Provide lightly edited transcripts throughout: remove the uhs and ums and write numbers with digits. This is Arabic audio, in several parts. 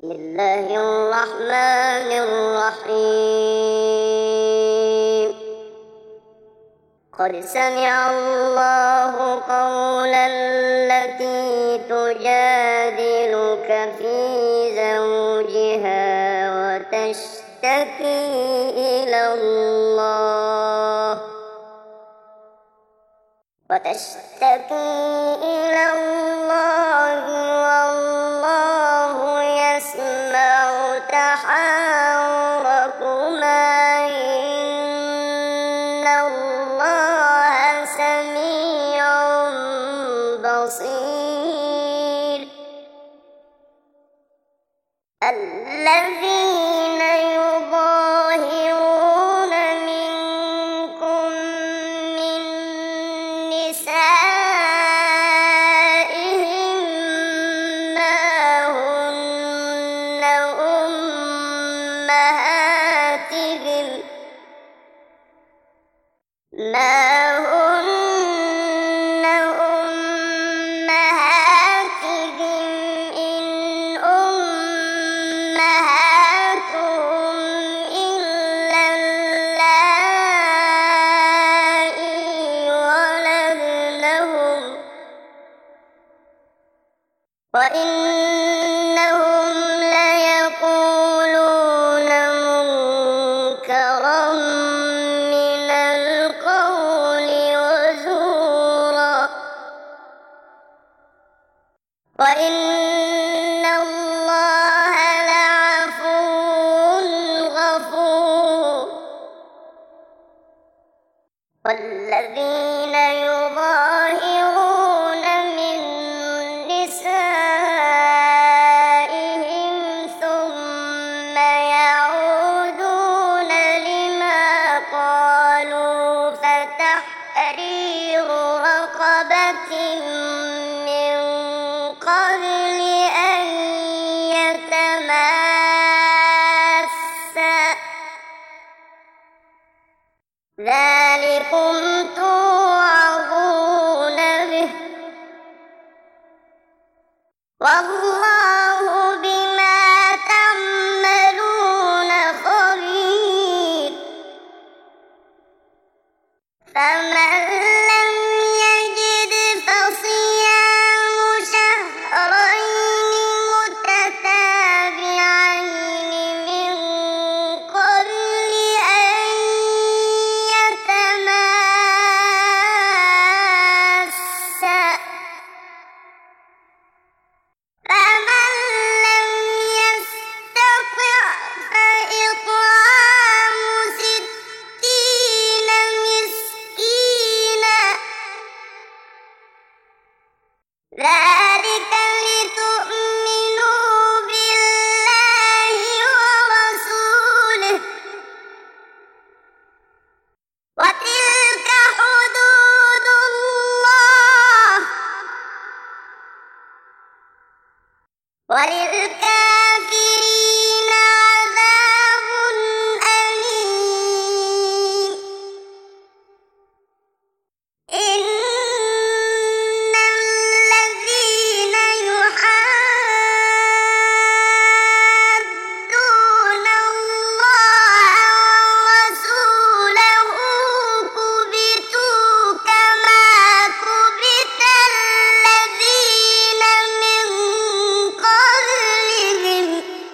بسم الله الرحمن الرحيم. قد سمع الله قول التي تجادلك في زوجها وتشتكي إلى الله والله يسمع تحاوركما إن الله سميع بصير. الذين يظاهرون منكم من نسائهم ما هن أمهاتهم إن أمهاتهم إلا اللائي ولدنهم وإنهم ليقولون منكرا من القول وزورا وإن الله لعفو غفور. والذين يظاهرون من نسائهم ثم يعودون لما قالوا فتحرير رقبة من قبل أن يتماسا ذلكم توعظون به والله بما تعملون خبير. فمن لم يجد فصيام شهرين متتابعين من قبل أن يتماسا فمن لم يستطع فإطعام 60 مسكينا ذلك لتؤمنوا بالله ورسوله وتلك حدود الله وللكافرين عذاب أليم. إن الذين يحادون الله ورسوله كبتوا كما كبت الذين من قبلهم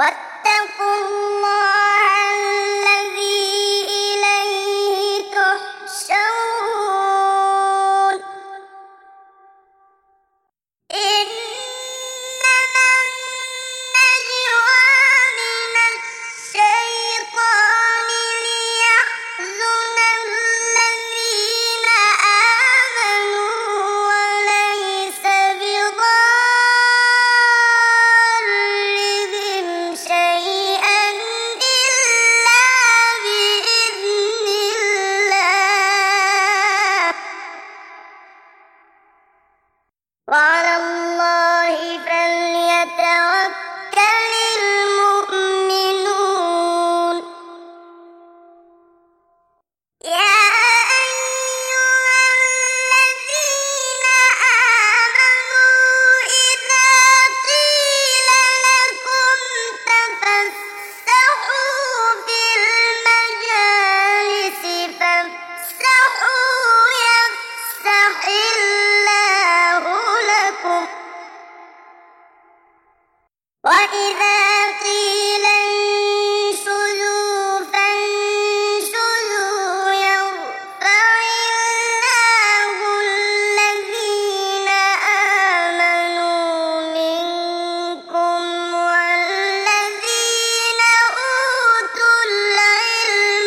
واتقوا الله الذي إليه تحشرون إنما النجوى من الشيطان ليحزن الذين آمنوا وليس بضارهم شيئا إلا بإذن الله وعلى الله فليتوكل المؤمنون يا أيها الذين آمنوا إذا قيل لكم تفسحوا في المجالس فافسحوا يفسح الله لكم وإذا قيل انشزوا فانشزوا يرفع الله الذين آمنوا منكم والذين أوتوا العلم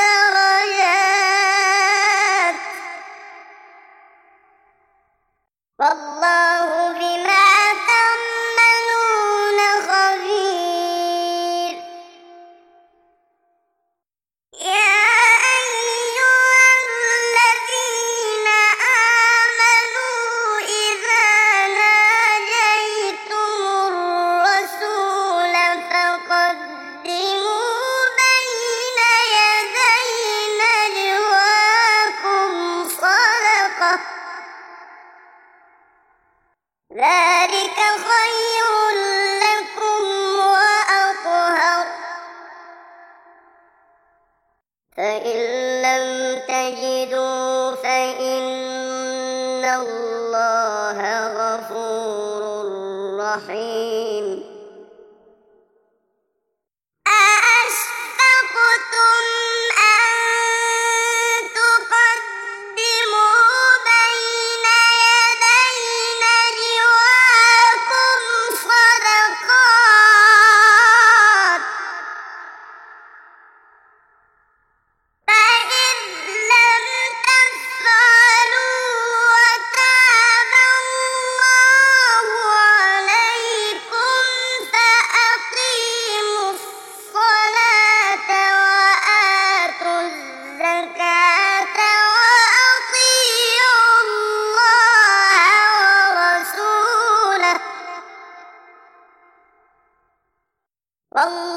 درجات والله بما تعملون خبير يا أيها الذين آمنوا إذا ناجيتم الرسول فقدموا بين يدي نجواكم صدقة ذلك خير لكم وأطهر فإن لم تجدوا فإن الله غفور رحيم أأشفقتم أن تقدموا بين يدي نجواكم صدقات فإذ لم تفعلوا وتاب الله عليكم فأقيموا الصلاة وآتوا الزكاة وأطيعوا الله ورسوله والله